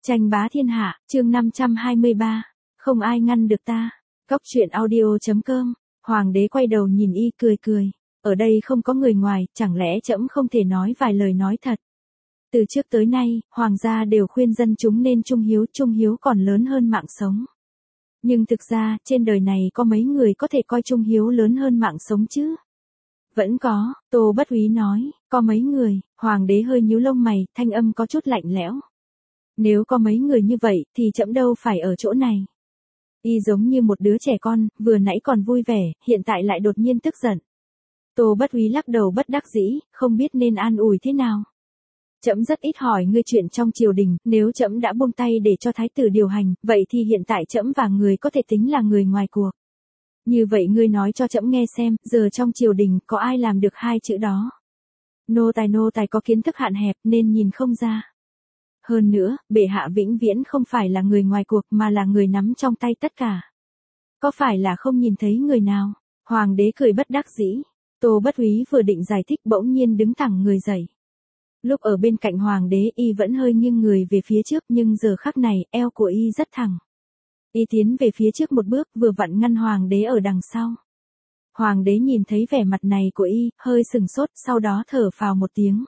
Tranh bá thiên hạ, chương 523. Không ai ngăn được ta. Cóc truyện audio.com. Hoàng đế quay đầu nhìn y cười cười. Ở đây không có người ngoài, chẳng lẽ trẫm không thể nói vài lời nói thật. Từ trước tới nay, hoàng gia đều khuyên dân chúng nên trung hiếu còn lớn hơn mạng sống. Nhưng thực ra, trên đời này có mấy người có thể coi trung hiếu lớn hơn mạng sống chứ? Vẫn có, Tô Bất Úy nói, có mấy người. Hoàng đế hơi nhíu lông mày, thanh âm có chút lạnh lẽo. Nếu có mấy người như vậy, thì trẫm đâu phải ở chỗ này. Y giống như một đứa trẻ con, vừa nãy còn vui vẻ, hiện tại lại đột nhiên tức giận. Tô Bất Úy lắc đầu bất đắc dĩ, không biết nên an ủi thế nào. Trẫm rất ít hỏi ngươi chuyện trong triều đình, nếu trẫm đã buông tay để cho thái tử điều hành, vậy thì hiện tại trẫm và người có thể tính là người ngoài cuộc. Như vậy ngươi nói cho trẫm nghe xem, giờ trong triều đình có ai làm được hai chữ đó? Nô tài có kiến thức hạn hẹp nên nhìn không ra. Hơn nữa, bệ hạ vĩnh viễn không phải là người ngoài cuộc mà là người nắm trong tay tất cả. Có phải là không nhìn thấy người nào? Hoàng đế cười bất đắc dĩ. Tô Bất Úy vừa định giải thích bỗng nhiên đứng thẳng người dậy. Lúc ở bên cạnh hoàng đế y vẫn hơi nghiêng người về phía trước nhưng giờ khắc này eo của y rất thẳng. Y tiến về phía trước một bước vừa vặn ngăn hoàng đế ở đằng sau. Hoàng đế nhìn thấy vẻ mặt này của y, hơi sừng sốt, sau đó thở phào một tiếng.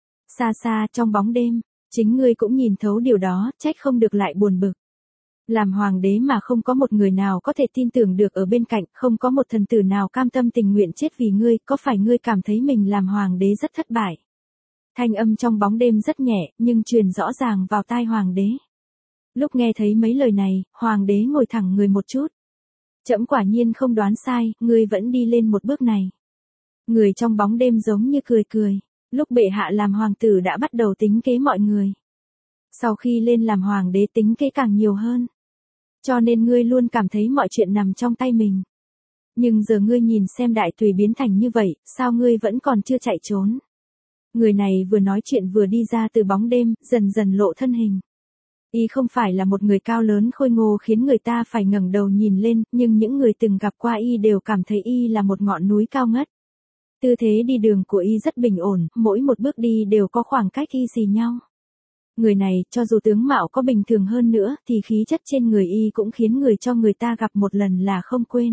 Xa xa trong bóng đêm, chính ngươi cũng nhìn thấu điều đó, trách không được lại buồn bực. Làm hoàng đế mà không có một người nào có thể tin tưởng được ở bên cạnh, không có một thần tử nào cam tâm tình nguyện chết vì ngươi, có phải ngươi cảm thấy mình làm hoàng đế rất thất bại? Thanh âm trong bóng đêm rất nhẹ, nhưng truyền rõ ràng vào tai hoàng đế. Lúc nghe thấy mấy lời này, hoàng đế ngồi thẳng người một chút. Trẫm quả nhiên không đoán sai, ngươi vẫn đi lên một bước này. Người trong bóng đêm giống như cười cười. Lúc bệ hạ làm hoàng tử đã bắt đầu tính kế mọi người. Sau khi lên làm hoàng đế tính kế càng nhiều hơn. Cho nên ngươi luôn cảm thấy mọi chuyện nằm trong tay mình. Nhưng giờ ngươi nhìn xem đại tùy biến thành như vậy, sao ngươi vẫn còn chưa chạy trốn? Người này vừa nói chuyện vừa đi ra từ bóng đêm, dần dần lộ thân hình. Y không phải là một người cao lớn khôi ngô khiến người ta phải ngẩng đầu nhìn lên, nhưng những người từng gặp qua y đều cảm thấy y là một ngọn núi cao ngất. Tư thế đi đường của y rất bình ổn, mỗi một bước đi đều có khoảng cách y xì nhau. Người này, cho dù tướng mạo có bình thường hơn nữa, thì khí chất trên người y cũng khiến người cho người ta gặp một lần là không quên.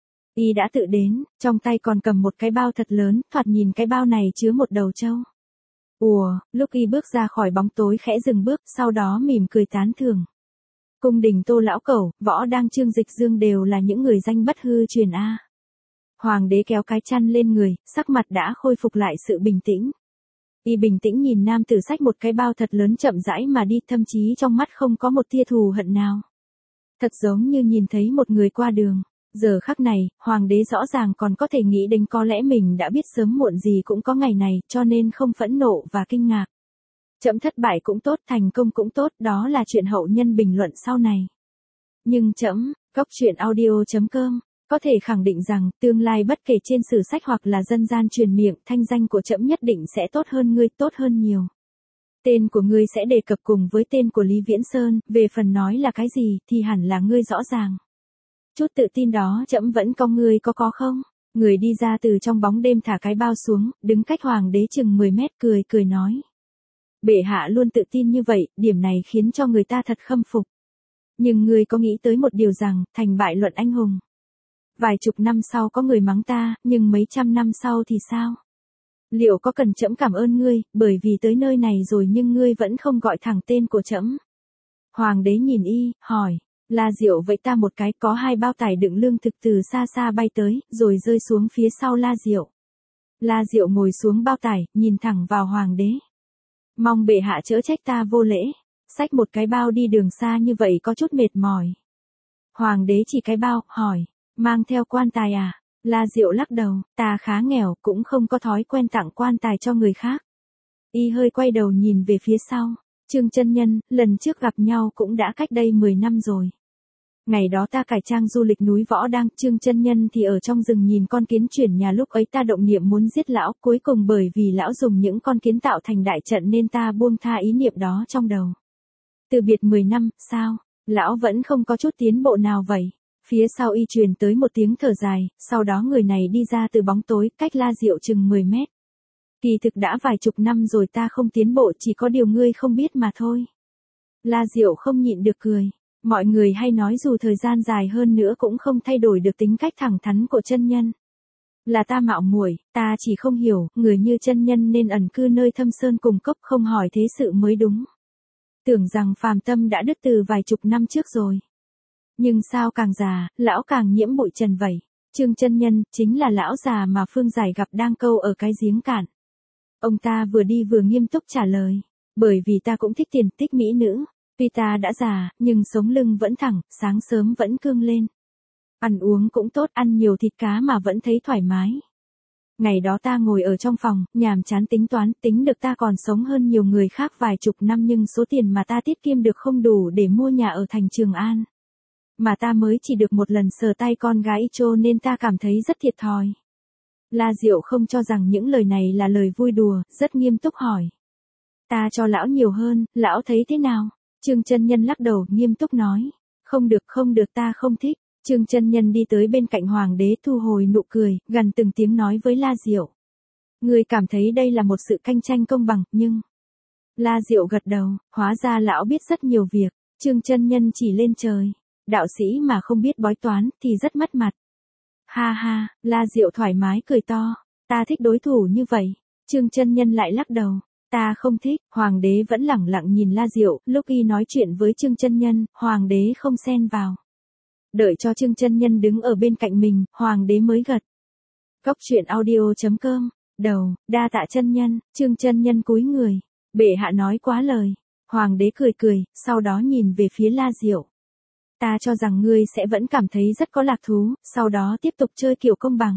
Y đã tự đến, trong tay còn cầm một cái bao thật lớn, thoạt nhìn cái bao này chứa một đầu trâu. Lúc y bước ra khỏi bóng tối khẽ dừng bước, sau đó mỉm cười tán thưởng. Cung đình Tô lão cẩu, Võ Đang Trương Dịch Dương đều là những người danh bất hư truyền a. Hoàng đế kéo cái chăn lên người, sắc mặt đã khôi phục lại sự bình tĩnh. Y bình tĩnh nhìn nam tử xách một cái bao thật lớn chậm rãi mà đi, thậm chí trong mắt không có một tia thù hận nào. Thật giống như nhìn thấy một người qua đường. Giờ khắc này, hoàng đế rõ ràng còn có thể nghĩ đến có lẽ mình đã biết sớm muộn gì cũng có ngày này, cho nên không phẫn nộ và kinh ngạc. Trẫm thất bại cũng tốt, thành công cũng tốt, đó là chuyện hậu nhân bình luận sau này. Nhưng trẫm, Cóc truyện audio.com, có thể khẳng định rằng, tương lai bất kể trên sử sách hoặc là dân gian truyền miệng, thanh danh của trẫm nhất định sẽ tốt hơn ngươi, tốt hơn nhiều. Tên của ngươi sẽ đề cập cùng với tên của Lý Viễn Sơn, về phần nói là cái gì, thì hẳn là ngươi rõ ràng. Chút tự tin đó trẫm vẫn có ngươi có không? Người đi ra từ trong bóng đêm thả cái bao xuống, đứng cách hoàng đế chừng 10 mét cười nói. Bệ hạ luôn tự tin như vậy, điểm này khiến cho người ta thật khâm phục. Nhưng ngươi có nghĩ tới một điều rằng, thành bại luận anh hùng. Vài chục năm sau có người mắng ta, nhưng mấy trăm năm sau thì sao? Liệu có cần trẫm cảm ơn ngươi, bởi vì tới nơi này rồi nhưng ngươi vẫn không gọi thẳng tên của trẫm? Hoàng đế nhìn y, hỏi. La Diệu vẫy ta một cái, có hai bao tải đựng lương thực từ xa xa bay tới, rồi rơi xuống phía sau La Diệu. La Diệu ngồi xuống bao tải, nhìn thẳng vào hoàng đế. Mong bệ hạ chớ trách ta vô lễ. Xách một cái bao đi đường xa như vậy có chút mệt mỏi. Hoàng đế chỉ cái bao, hỏi. Mang theo quan tài à? La Diệu lắc đầu, ta khá nghèo, cũng không có thói quen tặng quan tài cho người khác. Y hơi quay đầu nhìn về phía sau. Trương chân nhân, lần trước gặp nhau cũng đã cách đây 10 năm rồi. Ngày đó ta cải trang du lịch núi Võ Đang, Trương chân nhân thì ở trong rừng nhìn con kiến chuyển nhà, lúc ấy ta động niệm muốn giết lão, cuối cùng bởi vì lão dùng những con kiến tạo thành đại trận nên ta buông tha ý niệm đó trong đầu. Từ biệt 10 năm, sao? Lão vẫn không có chút tiến bộ nào vậy? Phía sau y truyền tới một tiếng thở dài, sau đó người này đi ra từ bóng tối, cách La Diệu chừng 10 mét. Kỳ thực đã vài chục năm rồi ta không tiến bộ, chỉ có điều ngươi không biết mà thôi. La Diệu không nhịn được cười. Mọi người hay nói dù thời gian dài hơn nữa cũng không thay đổi được tính cách thẳng thắn của chân nhân. Là ta mạo muội, ta chỉ không hiểu, người như chân nhân nên ẩn cư nơi thâm sơn cùng cốc không hỏi thế sự mới đúng. Tưởng rằng phàm tâm đã đứt từ vài chục năm trước rồi. Nhưng sao càng già, lão càng nhiễm bụi trần vậy. Trương chân nhân, chính là lão già mà Phương Giải gặp đang câu ở cái giếng cạn. Ông ta vừa đi vừa nghiêm túc trả lời. Bởi vì ta cũng thích tiền, thích mỹ nữ. Tuy ta đã già, nhưng sống lưng vẫn thẳng, sáng sớm vẫn cương lên. Ăn uống cũng tốt, ăn nhiều thịt cá mà vẫn thấy thoải mái. Ngày đó ta ngồi ở trong phòng, nhàm chán tính toán, tính được ta còn sống hơn nhiều người khác vài chục năm nhưng số tiền mà ta tiết kiệm được không đủ để mua nhà ở thành Trường An. Mà ta mới chỉ được một lần sờ tay con gái cho nên ta cảm thấy rất thiệt thòi. La Diệu không cho rằng những lời này là lời vui đùa, rất nghiêm túc hỏi. Ta cho lão nhiều hơn, lão thấy thế nào? Trương chân nhân lắc đầu, nghiêm túc nói. Không được ta không thích. Trương chân nhân đi tới bên cạnh hoàng đế thu hồi nụ cười, gần từng tiếng nói với La Diệu. Người cảm thấy đây là một sự cạnh tranh công bằng, nhưng... La Diệu gật đầu, hóa ra lão biết rất nhiều việc. Trương chân nhân chỉ lên trời. Đạo sĩ mà không biết bói toán thì rất mất mặt. Ha ha, La Diệu thoải mái cười to. Ta thích đối thủ như vậy. Trương chân nhân lại lắc đầu. Ta không thích. Hoàng đế vẫn lẳng lặng nhìn La Diệu. Lúc y nói chuyện với Trương chân nhân, hoàng đế không xen vào. Đợi cho Trương chân nhân đứng ở bên cạnh mình, hoàng đế mới gật. Cốc truyện audio.com. Đầu, đa tạ chân nhân. Trương chân nhân cúi người. Bệ hạ nói quá lời. Hoàng đế cười, sau đó nhìn về phía La Diệu. Ta cho rằng ngươi sẽ vẫn cảm thấy rất có lạc thú, sau đó tiếp tục chơi kiểu công bằng.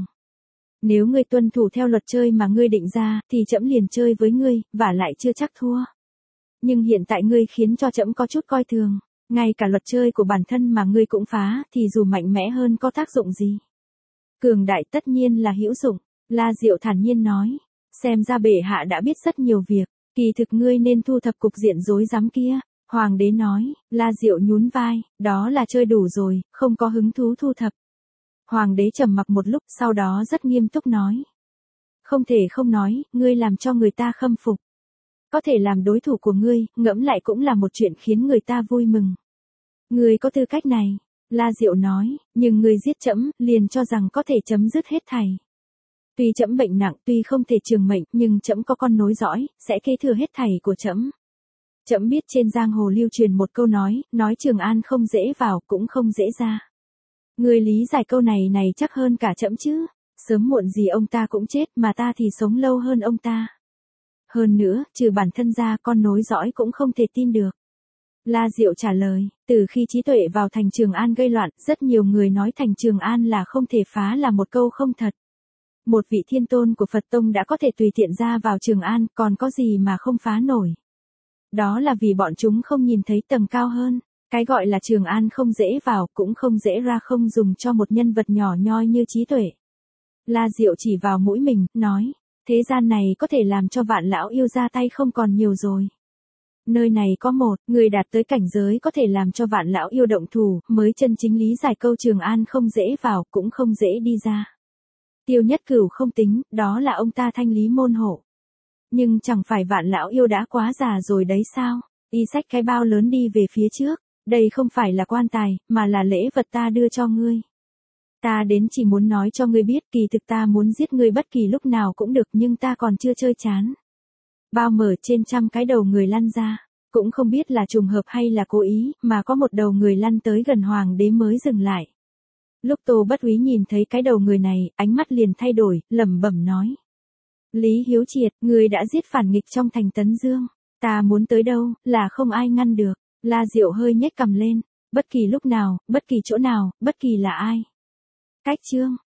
Nếu ngươi tuân thủ theo luật chơi mà ngươi định ra, thì trẫm liền chơi với ngươi, và lại chưa chắc thua. Nhưng hiện tại ngươi khiến cho trẫm có chút coi thường. Ngay cả luật chơi của bản thân mà ngươi cũng phá, thì dù mạnh mẽ hơn có tác dụng gì? Cường đại tất nhiên là hữu dụng. La Diệu thản nhiên nói. Xem ra bệ hạ đã biết rất nhiều việc. Kỳ thực ngươi nên thu thập cục diện rối rắm kia. Hoàng đế nói. La Diệu nhún vai. Đó là chơi đủ rồi, không có hứng thú thu thập. Hoàng đế trầm mặc một lúc, sau đó rất nghiêm túc nói. Không thể không nói, ngươi làm cho người ta khâm phục. Có thể làm đối thủ của ngươi, ngẫm lại cũng là một chuyện khiến người ta vui mừng. Ngươi có tư cách này, La Diệu nói, nhưng ngươi giết trẫm, liền cho rằng có thể chấm dứt hết thảy. Tuy trẫm bệnh nặng, tuy không thể trường mệnh, nhưng trẫm có con nối dõi, sẽ kế thừa hết thảy của trẫm. Trẫm biết trên giang hồ lưu truyền một câu nói Trường An không dễ vào, cũng không dễ ra. Ngươi lý giải câu này chắc hơn cả trẫm chứ. Sớm muộn gì ông ta cũng chết, mà ta thì sống lâu hơn ông ta. Hơn nữa, trừ bản thân ra con nối dõi cũng không thể tin được. La Diệu trả lời, từ khi trí tuệ vào thành Trường An gây loạn, rất nhiều người nói thành Trường An là không thể phá là một câu không thật. Một vị thiên tôn của Phật Tông đã có thể tùy tiện ra vào Trường An, còn có gì mà không phá nổi. Đó là vì bọn chúng không nhìn thấy tầng cao hơn. Cái gọi là Trường An không dễ vào, cũng không dễ ra, không dùng cho một nhân vật nhỏ nhoi như trí tuệ. La Diệu chỉ vào mũi mình, nói, thế gian này có thể làm cho Vạn lão yêu ra tay không còn nhiều rồi. Nơi này có một người đạt tới cảnh giới có thể làm cho Vạn lão yêu động thủ, mới chân chính lý giải câu Trường An không dễ vào, cũng không dễ đi ra. Tiêu Nhất Cửu không tính, đó là ông ta thanh lý môn hộ. Nhưng chẳng phải Vạn lão yêu đã quá già rồi đấy sao? Y xách cái bao lớn đi về phía trước. Đây không phải là quan tài, mà là lễ vật ta đưa cho ngươi. Ta đến chỉ muốn nói cho ngươi biết, kỳ thực ta muốn giết ngươi bất kỳ lúc nào cũng được, nhưng ta còn chưa chơi chán. Bao mở trên trăm cái đầu người lăn ra. Cũng không biết là trùng hợp hay là cố ý, mà có một đầu người lăn tới gần hoàng đế mới dừng lại. Lúc Tô Bất Úy nhìn thấy cái đầu người này, ánh mắt liền thay đổi, lẩm bẩm nói. Lý Hiếu Triệt, ngươi đã giết phản nghịch trong thành Tấn Dương. Ta muốn tới đâu, là không ai ngăn được. La Diệu hơi nhếch cằm lên. Bất kỳ lúc nào, bất kỳ chỗ nào, bất kỳ là ai. Cách chương.